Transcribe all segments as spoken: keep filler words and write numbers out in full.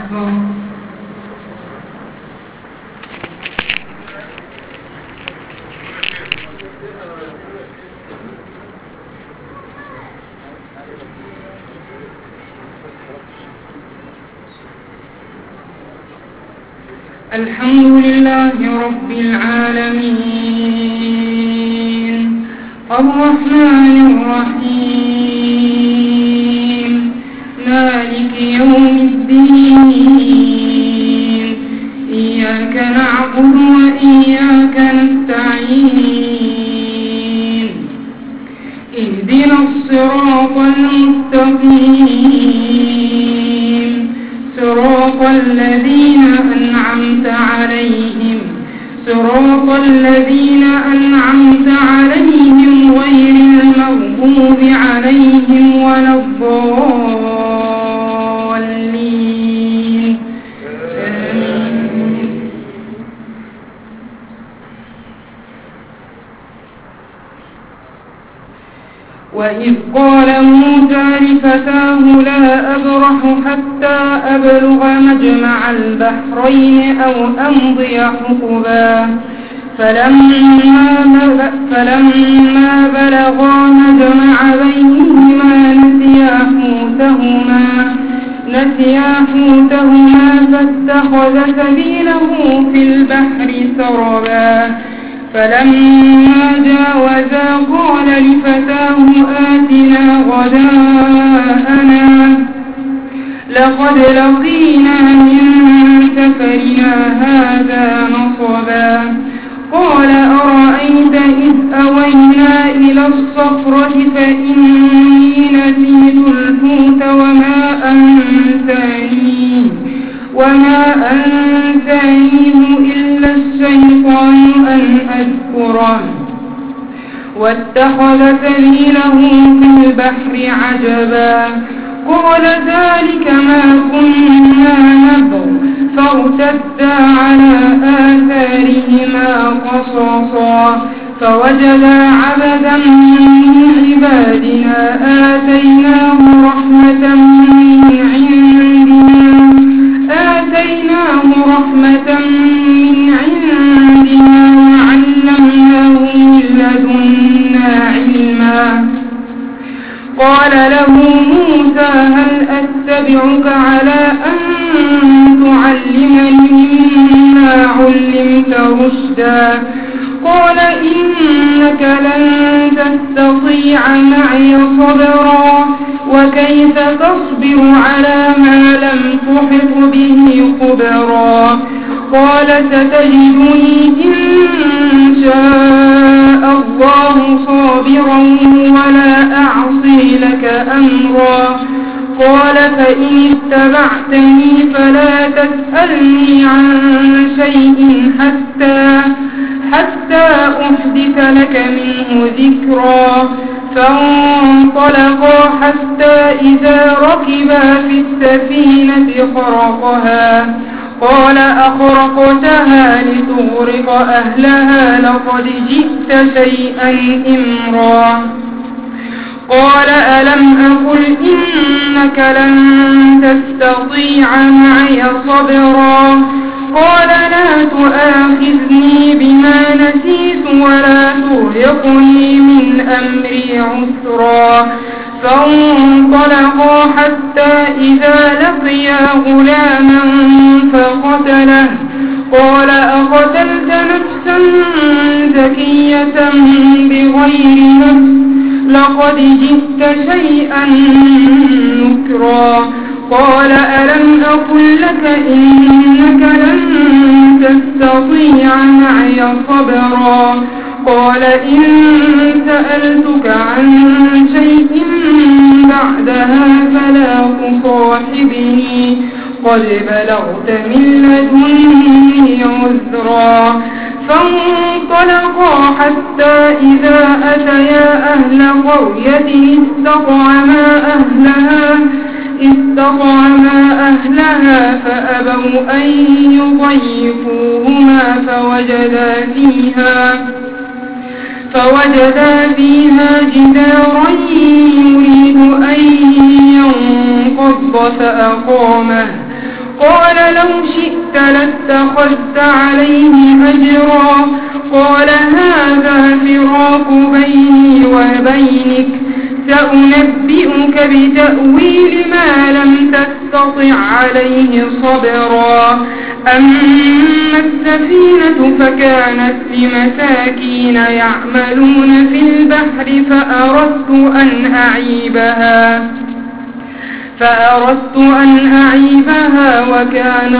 أكبر. الحمد لله رب العالمين الرحمن الرحيم مالك يوم الدين إياك نعبد وإياك نستعين اهدنا الصراط المستقيم صراط الذين أنعمت عليهم صراط الذين أنعمت عليهم غير المغضوب عليهم ولا الضالين آمين. وإذ قال موسى لفتاه لا أبرح حتى أبلغ مجمع البحرين أو أمضي حقبا فلما, فلما بلغا مجمع بينهما نسيا حوتهما نسيا حوتهما فاتخذ سبيله في البحر سربا فلما جاوزا قال لفتاه آتنا غداءنا لقد لقينا من سفرنا هذا نصبا قال أرأيت إذ أوينا إلى الصخرة فإني نسيت الحوت وما أنسانيه وما أنسانيه إلا الشيطان أن أذكره واتخذ سبيله في البحر عجبا قال ذلك ما كنا نبغ فارتدا على آثارهما قصصا فوجدا عبدا من عبادنا آتيناه رحمة من عندنا آتيناه رحمة من عندنا وعلمناه من لدنا علما قال له موسى هل أتبعك على أن تعلمني مما علمت رشدا قال إنك لن تستطيع معي صبرا وكيف تصبر على ما لم تحط به خبرا قال ستجدني إن شاء الله صابرا ولا أعصي لك أمرا قال فإن اتبعتني فلا تسألني عن شيء حتى حتى أحدث لك منه ذكرا فانطلقا حتى إذا ركبا في السفينة خرقها قال أخرقتها لتغرق أهلها لقد جئت شيئا إمرا قال ألم أقل إنك لن تستطيع معي صبرا قال لا تؤاخذني بما نسيت ولا ترهقني من أمري عسرا فانطلقا حتى إذا لقيا غلاما فقتله قال أقتلت نفسا زكية بغير نفس لقد جئت شيئا نكرا قال ألم أقل لك إنك لن تستطيع معي صبرا قال إن سألتك عن شيء بعدها فلا تصاحبني قد بلغت من لدني عذرا فانطلقا حتى إذا أتيا أهل قرية استطعما أهلها استطعما أهلها فأبوا أن يضيفوهما فوجدا فيها فوجدا فيها جدارا يريد أن ينقض فأقامه قال ولو شئت لاتخذت عليه أجرا قال هذا فراق بيني وبينك سأنبئك بتأويل ما لم تستطع عليه صبرا أما السفينة فكانت لمساكين يعملون في البحر فأردت أن أعيبها فأردت أن أعيبها وكان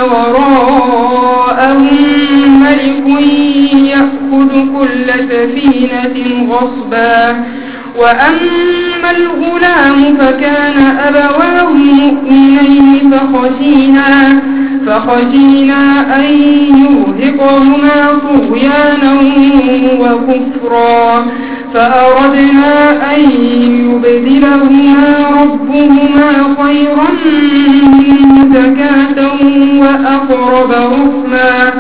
وراءهم ملك يأخذ كل سفينة غصبا وأما الغلام فكان أبواه مؤمنين فخشينا فخشينا أن يرهقهما طغيانا وكفرا فأردنا أن يبدلهما ربهما خيرا منه زكاة وأقرب رحما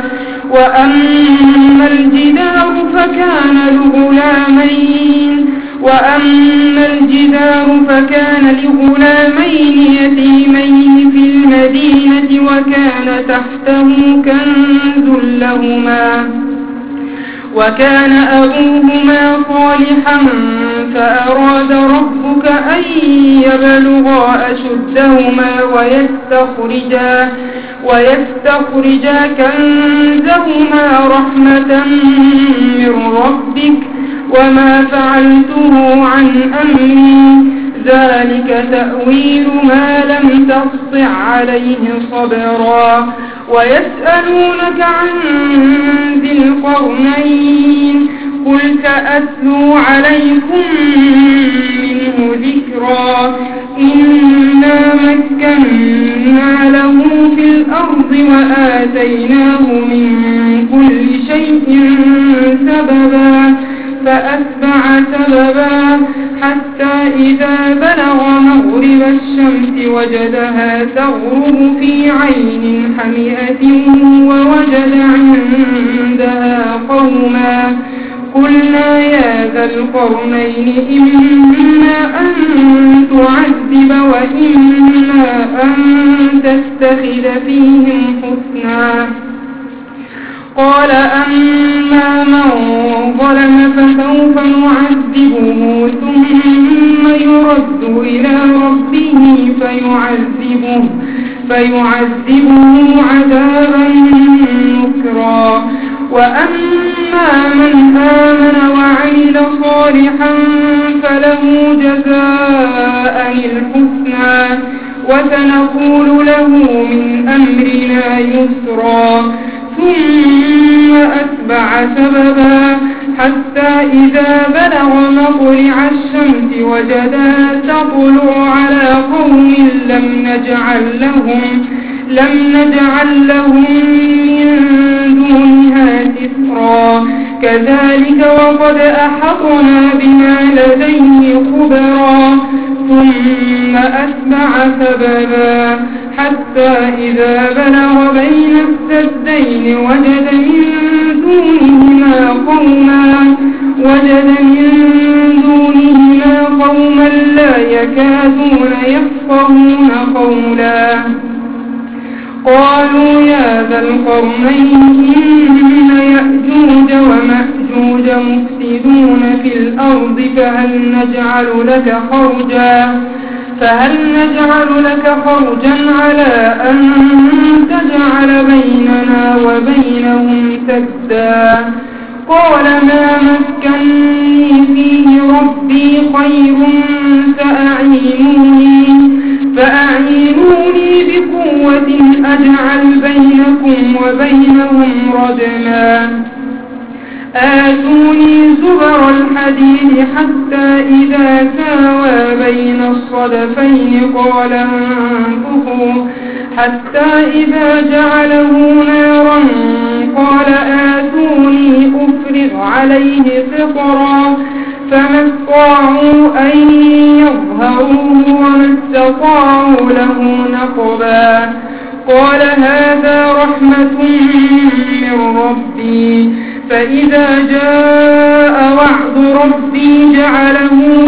وأما الجدار فكان لغلامين وأما الجدار فكان لغلامين يتيمين في المدينة وكان تحته كنز لهما وكان أبوهما صالحا فأراد ربك أن يبلغا أشدهما ويستخرجا ويستخرجا كنزهما رحمة من ربك وما فعلته عن أمري ذلك تأويل ما لم تسطع عليه صبرا ويسألونك عن ذي القرنين قل سأتلو عليكم منه ذكرا إنا مكنا له في الأرض وآتيناه من كل شيء سببا فأتبع سببا حتى إذا بلغ مغرب الشمس وجدها تغرب في عين حمئة ووجد عندها قوما قلنا يا ذا القرنين إما أن تعذب وإما أن تتخذ فيهم حسنا قال أما من ظلم فسوف نعذبه ثم يرد إلى ربه فيعذبه فيعذبه عذابا نكرا وأما من آمن وعمل صالحا فله جزاء الحسنى وسنقول له من أمرنا يسرا ثم أتبع سببا حتى إذا بلغ مطلع الشمس وجدها تطلع على قوم لم نجعل لهم لم نجعل لهم من دونها سترا كذلك وقد أحطنا بما لديه خبرا ثم أتبع سببا حتى إذا بلغ بين السدين وجد من دونهما قوما وجد من دونهما قوما لا يكادون يفقهون قولا قالوا يا ذا القرنين إن يأجوج ومأجوج مفسدون في الأرض فهل نجعل لك خرجا فهل نجعل لك خرجا على أن تجعل بيننا وبينهم سدا قال ما مكني فيه ربي خير فأعينوني فأعينوني بقوة أجعل بينكم وبينهم ردما آتوني زبر الحديد حتى إذا ساوى بين الصدفين قال انفخوا حتى إذا جعله نارا قال آتوني أفرغ عليه قطرا فما استطاعوا أن يظهروه وما استطاعوا له نقبا قال هذا رحمة من ربي فإذا جاء وعد ربي جعله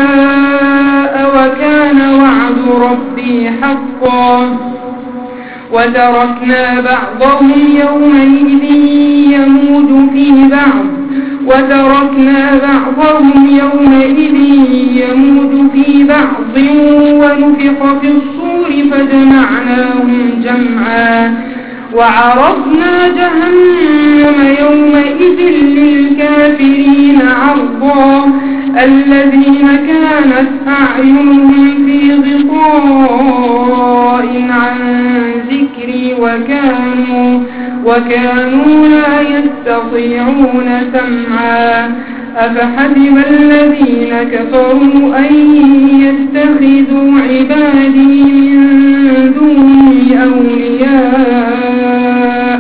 دكاء وكان وعد ربي حقا وتركنا بعضهم يومئذ يموج في بعض وتركنا بعضهم يومئذ يموج في بعض ونفخ في الصور فجمعناهم جمعا وعرضنا جهنم يومئذ للكافرين عرضا الذين كانت أعينهم في غطاء عن ذكري وكانوا, وكانوا لا يستطيعون سمعا أفحسب الذين كفروا أن يتخذوا عبادي من دوني أولياء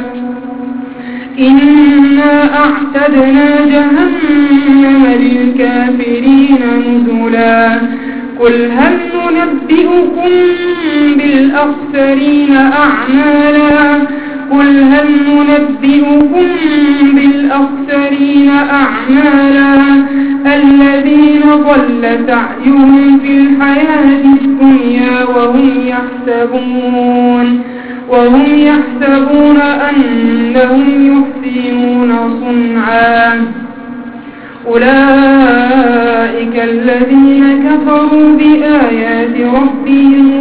إنا أعتدنا جهنم للكافرين نزلا قل هل ننبئكم بالأخسرين أعمالا قل هل ننبئكم بالأخسرين أعمالا الذين ضل سعيهم في الحياة الدنيا وهم يحسبون وهم يحسبون أنهم يحسنون صنعا أولئك الذين كفروا بآيات ربهم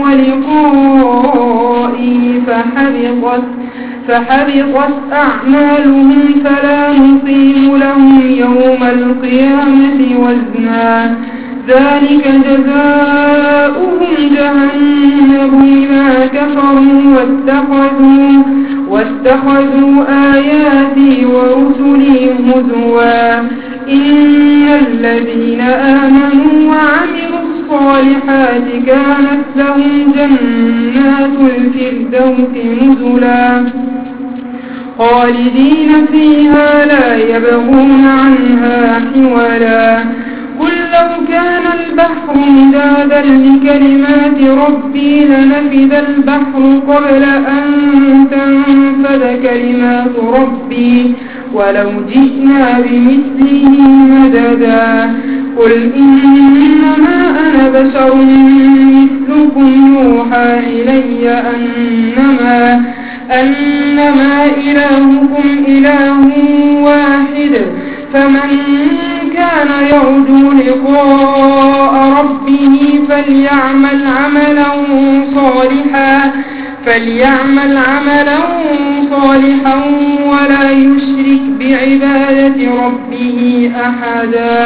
ولقائه فحبطت فحبطت أعمالهم فلا نقيم لهم يوم القيامة وزنا ذلك جزاؤهم جهنم بما كفروا واتخذوا, واتخذوا آياتي ورسلي هزوا إن الذين آمنوا وعملوا الصالحات كانت لهم جنات الفردوس نزلا خالدين فيها لا يبغون عنها حولا قل لو كان البحر مدادا لكلمات ربي لنفد البحر قبل أن تنفد كلمات ربي ولو جئنا بمثله مددا قل إنما أنا بشر مثلكم يوحى إلي أنما, أنما إلهكم إله واحد فمن كان يرجو لقاء ربه فليعمل عملا صالحا فليعمل عملا صالحا ولا يشرك بعبادة ربه أحدا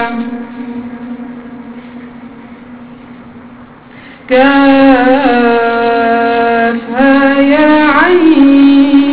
كافها يا عين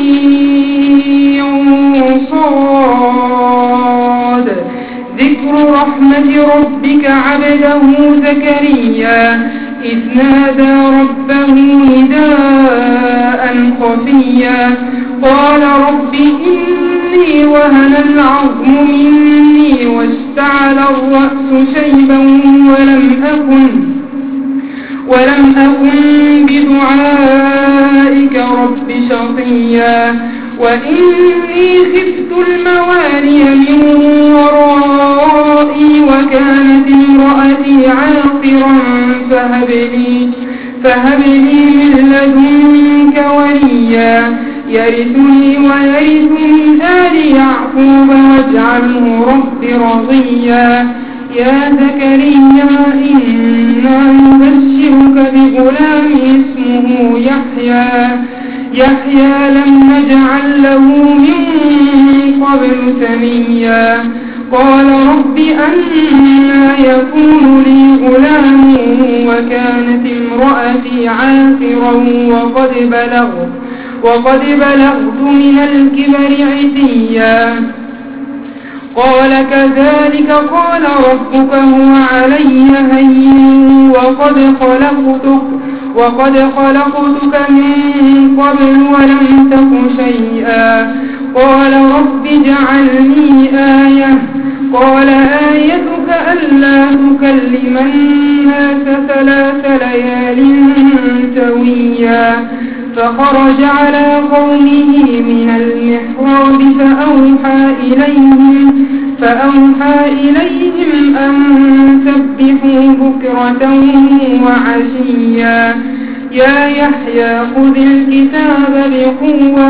صاد ذكر رحمة ربك عبده زكريا إذ نادى ربه نداء خفيا قال رب إني وهن العظم مني واشتعل الرأس شيبا ولم أكن ولم أكن بدعائك رب شقيا وإني خفت الموالي من ورائي وكانت امرأتي عاقرا فهب لي, فهب لي من لدنك وليا يرثني ويرث من آل يعقوب واجعله رب رضيا يا زكريا إنا نبشرك بغلام اسمه يحيى يحيى لم نجعل له من قبل سميا قال رب أنى يكون لي غلام وكانت امرأتي عاقرا وقد بلغت وقد بلغت من الكبر عتيا قال كذلك قال ربك هو علي هين وقد خلقتك وقد خلقتك من قبل ولم تك شيئا قال رب اجعلني آية قال آيتك ألا تكلم الناس ثلاث ليال سويا فخرج على قومه من المحراب فأوحى إليهم فأوحى إليهم أن سبحوا بكرة وعشيا يا يحيى خذ الكتاب بقوة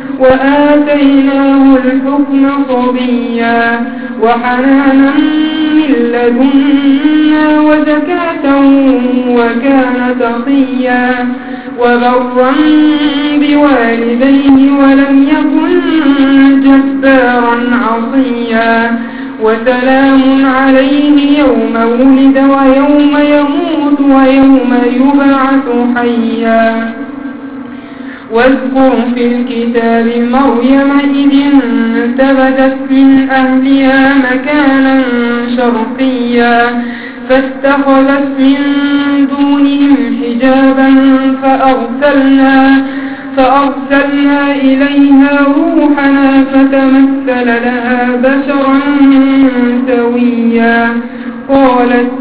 وآتيناه الحكم صبيا وحنانا من لدنا وزكاة وكان تقيا وبرا بوالديه ولم يكن جبارا عصيا وسلام عليه يوم ولد ويوم يموت ويوم يبعث حيا واذكر في الكتاب مريم إذ انتبذت من أهلها مكانا شرقيا فاتخذت من دونهم حجابا فأرسلنا, فأرسلنا إليها روحنا فتمثل لها بشرا سويا قالت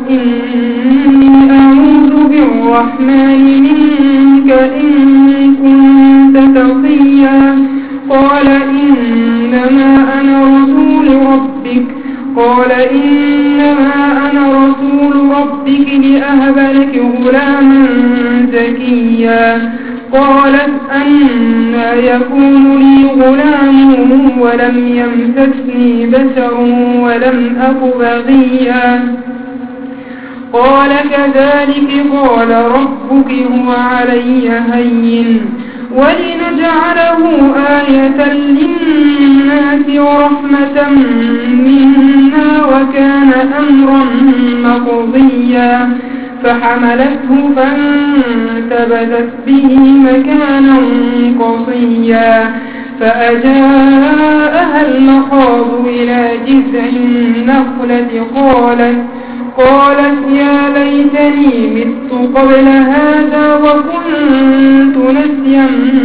إني أعوذ بالرحمن منك إن كنت تقيا قال إنما أنا رسول ربك قال إنما أنا رسول ربك لأهب لك غلاما زكيا قالت أنى يكون لي غلام ولم يمسسني بشر ولم أك بغيا قال كذلك قال ربك هو علي هين ولنجعله آية للناس ورحمة منا وكان أمرا مقضيا فحملته فانتبذت به مكانا قصيا فأجاءها المخاض إلى جذع النخلة قالت قالت يا ليتني مت قبل هذا وكنت نسيا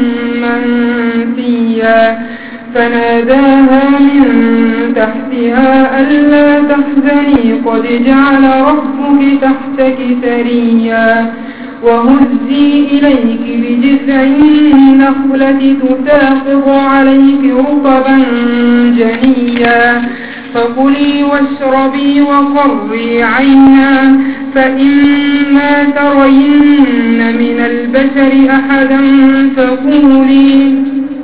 منسيا فناداها من تحتها ألا تحزني قد جعل ربك تحتك سريا وهزي إليك بجذع النخلة تساقط عليك رطبا جنيا فكلي واشربي وقري عينا فإما ترين من البشر أحدا فقولي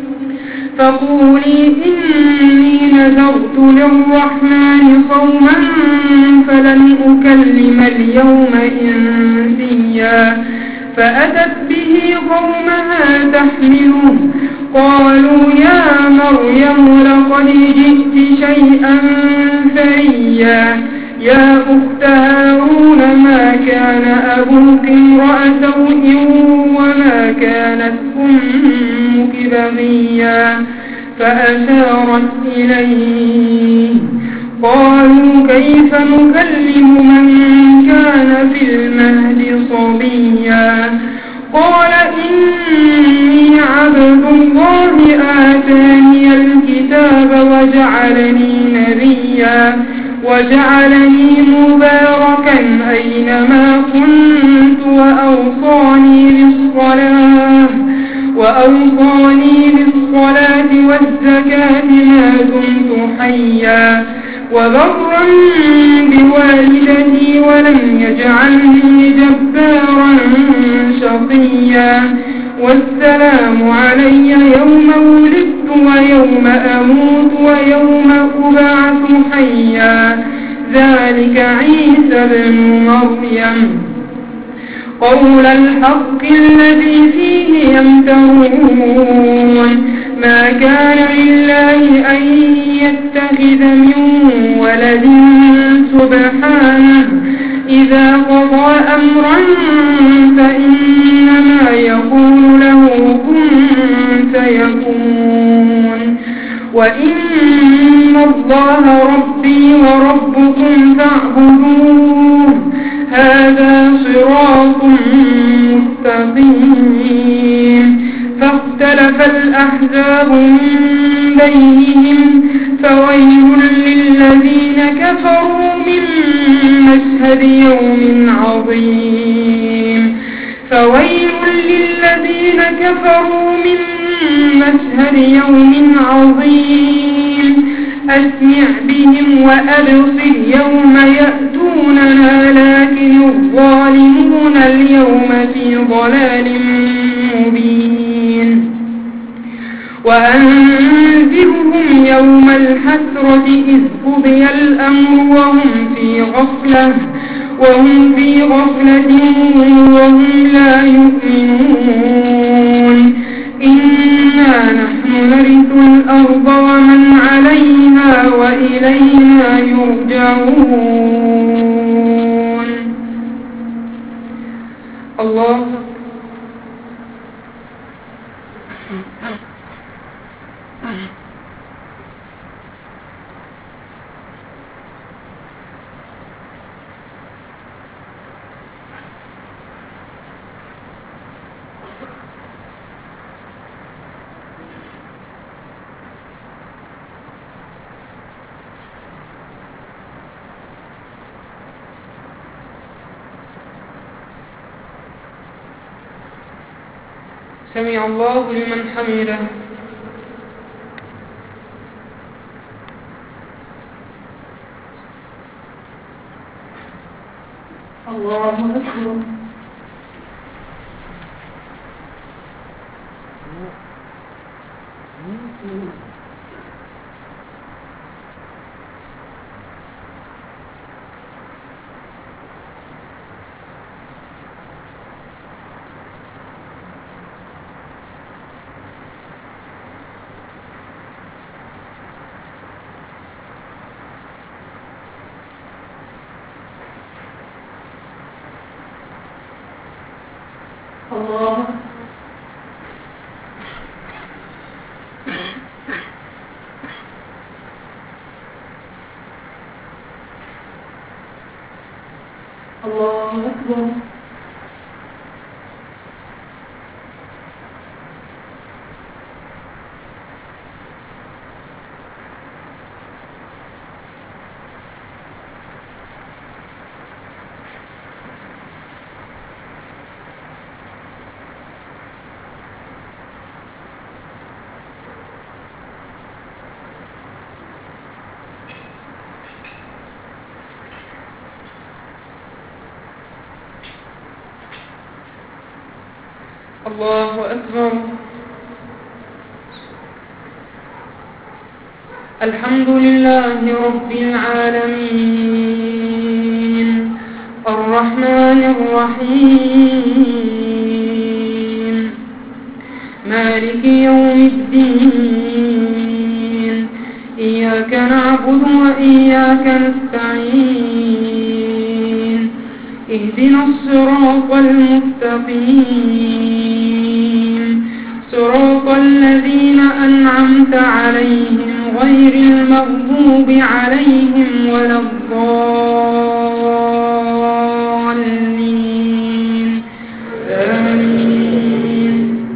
فقولي إني نذرت للرحمن صوما فلن أكلم اليوم إنسيا فأتت به قومها تحمله قالوا يا مريم لقد جئت شيئا فريا يا أخت هارون ما كان أبوك امرأ سوء وما كانت أمك بغيا فأشارت إليه قالوا كيف نكلم من كان في المهد صبيا قال إني عبد الله آتاني الكتاب وجعلني نبيا وجعلني مباركا أينما كنت وأوصاني بالصلاة وأوصاني بالصلاة والزكاة ما دمت حيا وبرا بوالدتي ولم يجعلني جبارا شقيا والسلام علي يوم ولدت ويوم أموت ويوم أبعث حيا ذلك عيسى بن مريم قول الحق الذي فيه يمترون ما كان لله أن يتخذ من ولد سبحانه إذا قضى أمرا فإنما يقول له كن فيكون وإن الله ربي وربكم فاعبدوه هذا صراط مستقيم فاختلف الأحزاب من بينهم فويل للذين كفروا من مشهد يوم عظيم فويل للذين كفروا من مشهد يوم عظيم أسمع بهم وأبصر يوم يأتوننا لكن الظالمون اليوم في ضلال مبين وأنذرهم يوم الحسرة إذ قضي الأمر وهم في غفلة وهم في غفلة وهم لا يؤمنون إنا نحن نرث الأرض ومن عليها وإلينا يرجعون. الله سمع الله لمن حمده. الله أكبر. الله الله أكبر. الله أكبر. الحمد لله رب العالمين الرحمن الرحيم مالك يوم الدين إياك نعبد وإياك نستعين اهدنا الصراط المستقيم صراط الذين أنعمت عليهم غير المغضوب عليهم ولا الضالين آمين.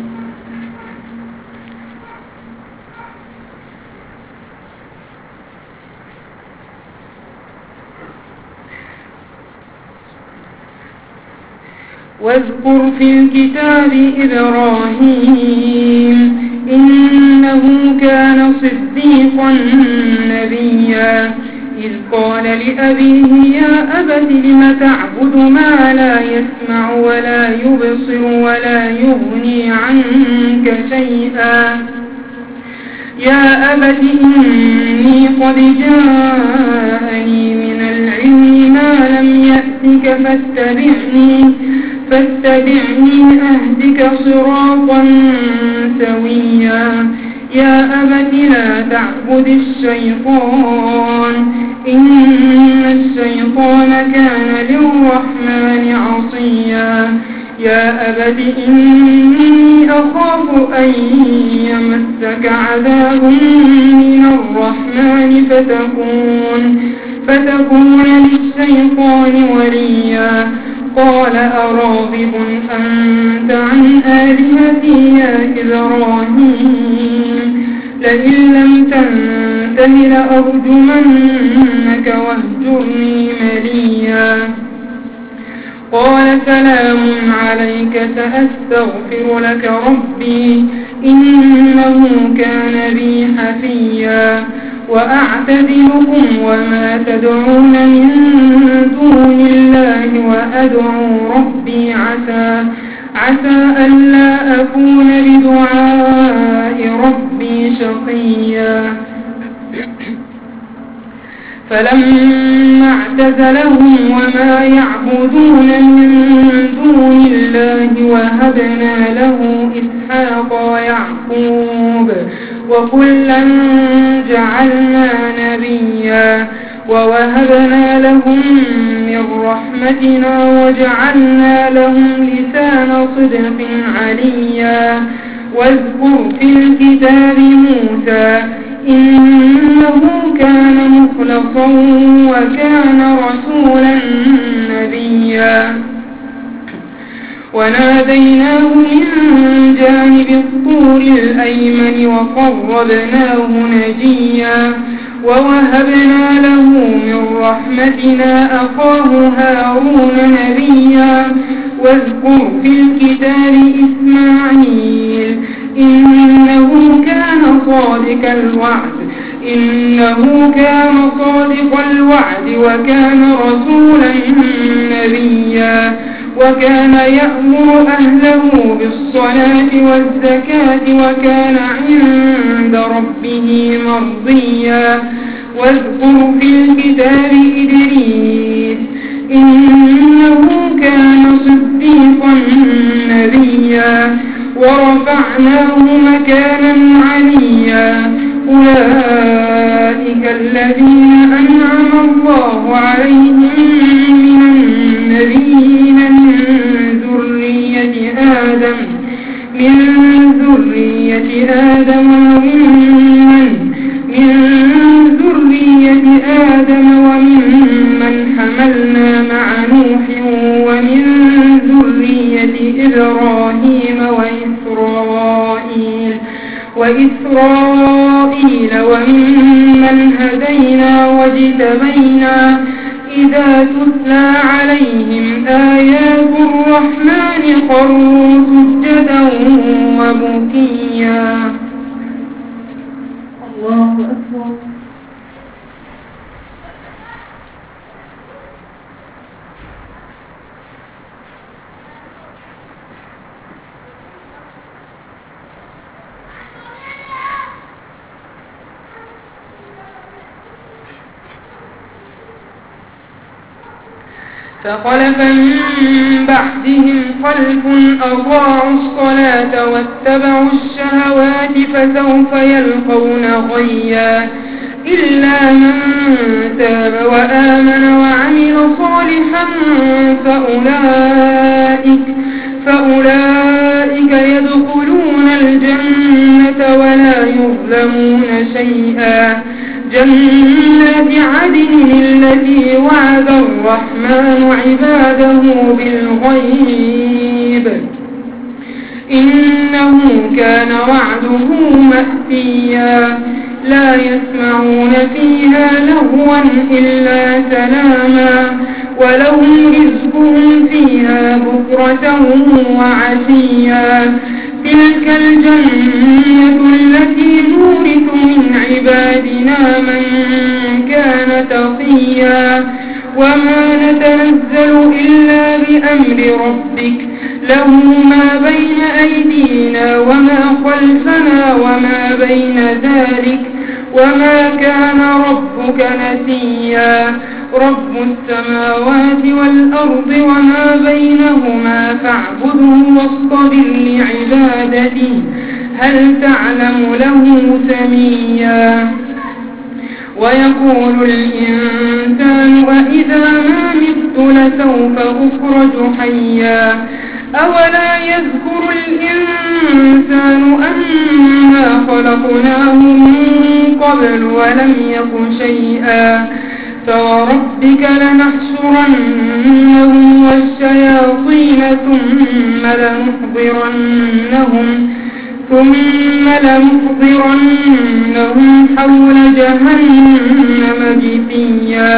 واذكر في الكتاب إبراهيم إنه كان صديقا نبيا إذ قال لأبيه يا أبت لم تعبد ما لا يسمع ولا يبصر ولا يغني عنك شيئا يا أبت إني قد جاءني من العلم ما لم يأتك فاتبعني فاتبعني أهدك صراطا سويا يا أبت لا تعبد الشيطان إن الشيطان كان للرحمن عصيا يا أبت إني أخاف أن يمسك عذاب من الرحمن فتكون فتكون للشيطان وليا قال أراغب أنت عن آلهتي يا إبراهيم لئن لم تنته لأرجمنك واهجرني مليا قال سلام عليك سأستغفر لك ربي إنه كان بي حفيا وأعتزلكم وما تدعون من دون الله وأدعو ربي عسى عسى ألا أكون بدعاء ربي شقيا فلما اعتزلهم وما يعبدون من دون الله وهبنا له إسحاق ويعقوب وكلا جعلنا نبيا ووهبنا لهم من رحمتنا وجعلنا لهم لسان صدق عليا واذكر في الكتاب موسى إنه كان مخلصا وكان رسولا نبيا وناديناه من جانب الطور الأيمن وقربناه نجيا ووهبنا له من رحمتنا أخاه هارون نبيا واذكر في الكتاب إسماعيل إنه كان صادق الوعد إنه كان صادق الوعد وكان رسولا نبيا وكان يأمر أهله بالصلاة والزكاة وكان عند ربه مرضيا واذكر في الكتاب إدريس إنه كان صديقا نبيا ورفعناه مكانا عليا أولئك الذين أنعم الله عليهم من النبيين من ذرية آدم من ذرية آدم وممن من ذرية آدم وممن حملنا مع نوح ومن ذرية إبراهيم وإسرائيل وإسرائيل وممن هدينا واجتبينا إذا تتلى عليهم آيات الرحمن خروا سجدا وبكيا. الله أكبر. فخلف من بعدهم خلف أضاعوا الصلاة واتبعوا الشهوات فسوف يلقون غيا إلا من تاب وآمن وعمل صالحا فأولئك, فأولئك يدخلون الجنة ولا يظلمون شيئا جنات عدن التي وعد الرحمن عباده بالغيب إنه كان وعده مأتيا لا يسمعون فيها لغوا إلا سلاما ولهم رزقهم فيها بكرة وعشيا تلك الجنة التي نورث من عبادنا من كان تقيا وما نتنزل إلا بأمر ربك له ما بين أيدينا وما خلفنا وما بين ذلك وما كان ربك نسيا رب السماوات والأرض وما بينهما فاعبده واصطبر لعبادته هل تعلم له سميا ويقول الإنسان وإذا ما مت لسوف أخرج حيا أولا يذكر الإنسان أنا خلقناه من قبل ولم يك شيئا فوربك لنحشرنهم والشياطين ثم لنحضرنهم ثم لنحضرنهم حول جهنم جثيا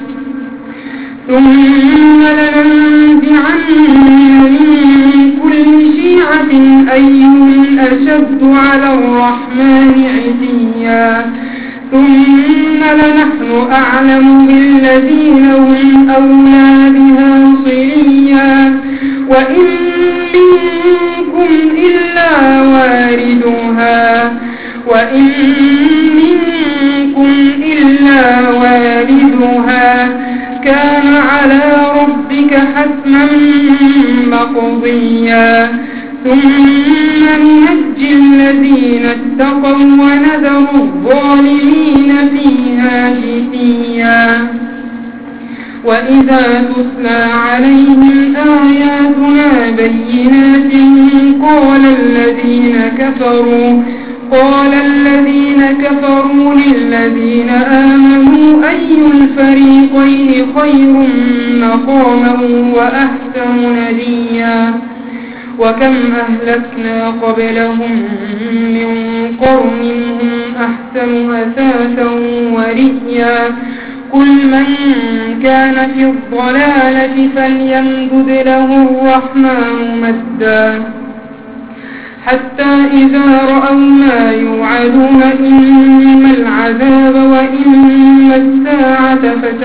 ثم لننزعن من كل شيعة أيهم أشد على الرحمن عتيا ثم لنحن أعلم بالذين هم أولى بها صليا وإن منكم إلا واردها وإن منكم إلا واردها كان على ربك حتما مقضيا ثم ننجي الذين اتقوا ونذر الظالمين فيها جثيا وإذا تتلى عليهم آياتنا بينات قال الذين كفروا قال الذين كفروا للذين آمنوا أي الفريقين خير مقاما وأحسن نديا وكم أهلكنا قبلهم من قرن هم أحسن أثاثا ورئيا قل من كان في الضلالة فليمدد له الرحمن مدا حتى إذا رأوا ما يوعدون إما العذاب وإما الساعة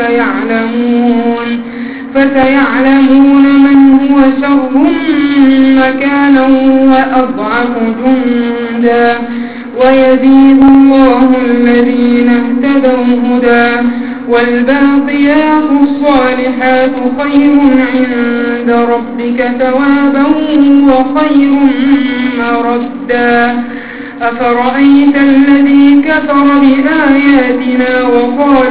فسيعلمون فسيعلمون من هو شر مكانا وأضعف جندا ويزيد الله الذين اهتدوا هدى والباقيات الصالحات خير عند ربك ثوابا وخير مردا أفرأيت الذي كفر بآياتنا وقال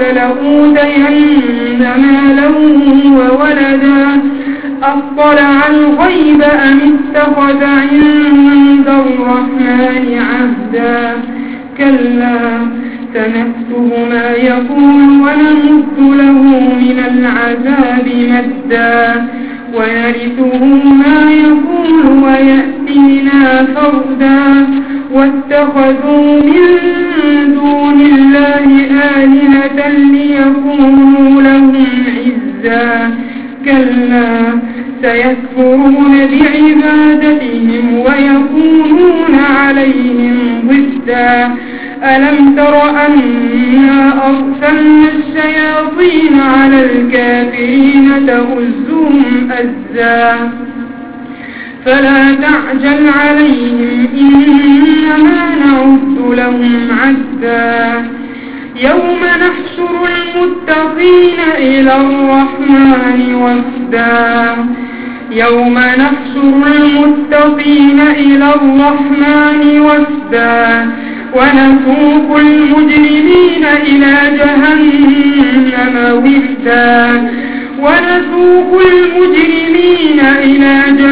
لأوتين مالا وولدا أطلع الغيب أم اتخذ عند الرحمن عهدا كلا سنكتب ما يقول ونمد له من العذاب مدا ويرثه ما يقول ويأتينا فردا واتخذوا من دون الله آلهة ليكونوا لهم عزا كلا سيكفرون بعبادتهم ويكونون عليهم ضدا ألم تر أنا أرسلنا الشياطين على الكافرين تؤزهم أزا فلا تعجل عليهم إنما نعد لهم عدا يوم نحشر المتقين إلى الرحمن وفدا يوم نحشر المتقين إلى الرحمن وفدا ونسوق المجرمين إلى جهنم وردا ونسوق المجرمين إلى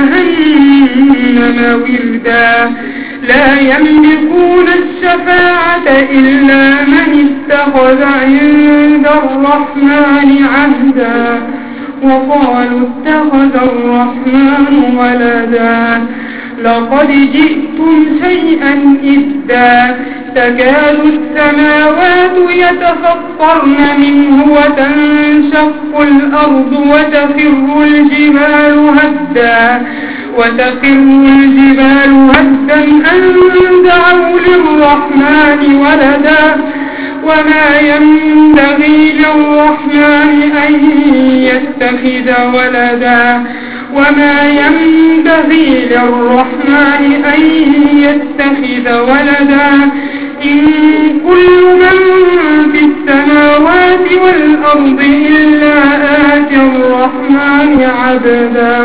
جهنم وردا لا يملكون الشفاعة إلا من اتخذ عند الرحمن عهدا وقالوا اتخذ الرحمن ولدا لقد جئتم شيئا إدا تكاد السماوات يتفطرن منه وتنشق الأرض وتخر الجبال هدا وتخر الجبال هدا أن دعوا للرحمن ولدا وما ينبغي للرحمن أن يتخذ ولدا وما ينبغي للرحمن أن يتخذ ولدا إن كل من في السماوات والأرض إلا آتي الرحمن عبدا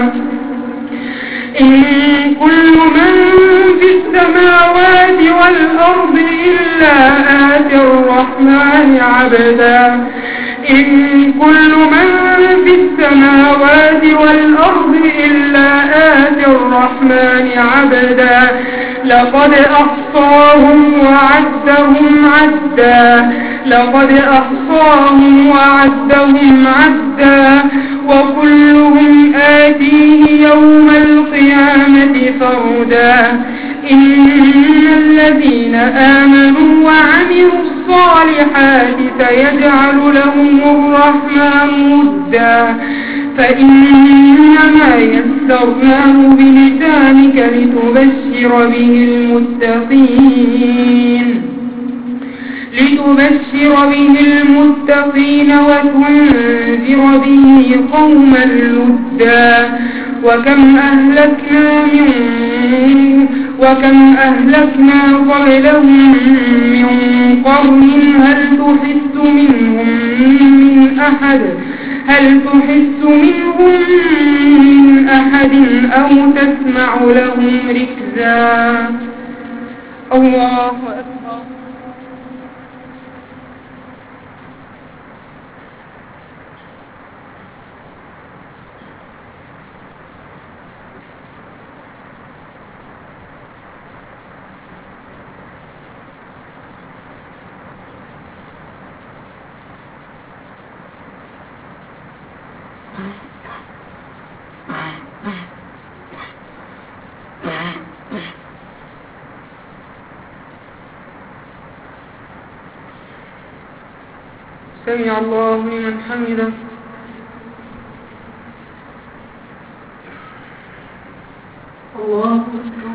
إن كل من في السماوات والأرض إلا آتي الرحمن عبدا إن كل من في السماوات والأرض إلا آتي الرحمن عبدا لقد أحصاهم وعدهم عدا لقد أحصاهم وعدهم عدا وكلهم آتيه يوم القيامة فردا إن الذين آمنوا وعملوا الصالحات سيجعل لهم الرحمن مدا فإنما يسرناه بلسانك لتبشر به المتقين لتبشر به المتقين وتنذر به قوما لدا وكم أهلكنا من وكم أهلكنا قبلهم من قرن هل تحس منهم من أحد هل تحس منهم من أحد أو تسمع لهم ركزا. الله أكبر. سمع الله لمن حمده. الله أكبر.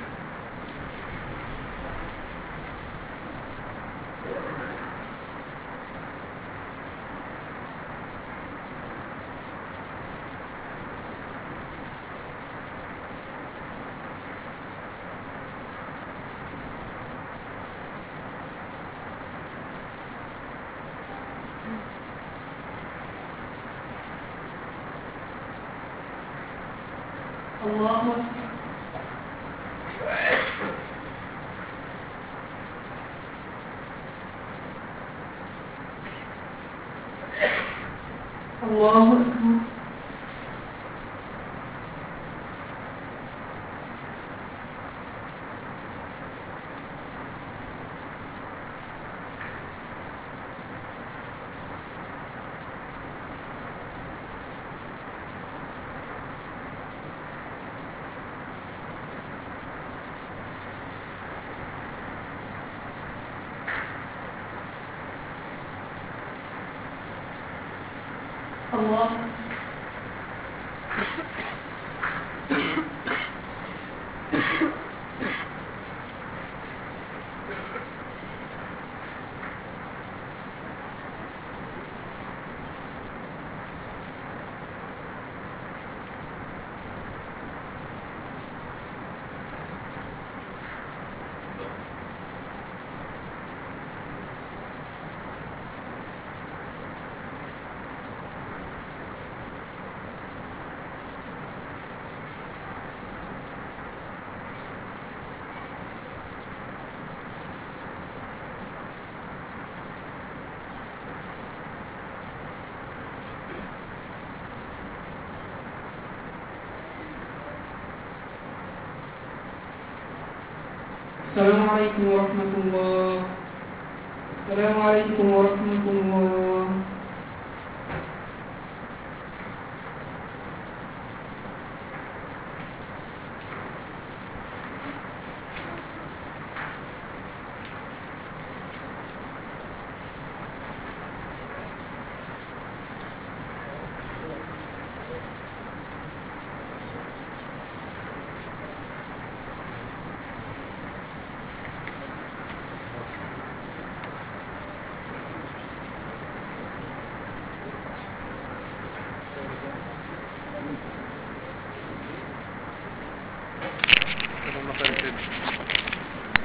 الله الله أكبر. الله السلام عليكم ورحمة الله. السلام عليكم ورحمة الله.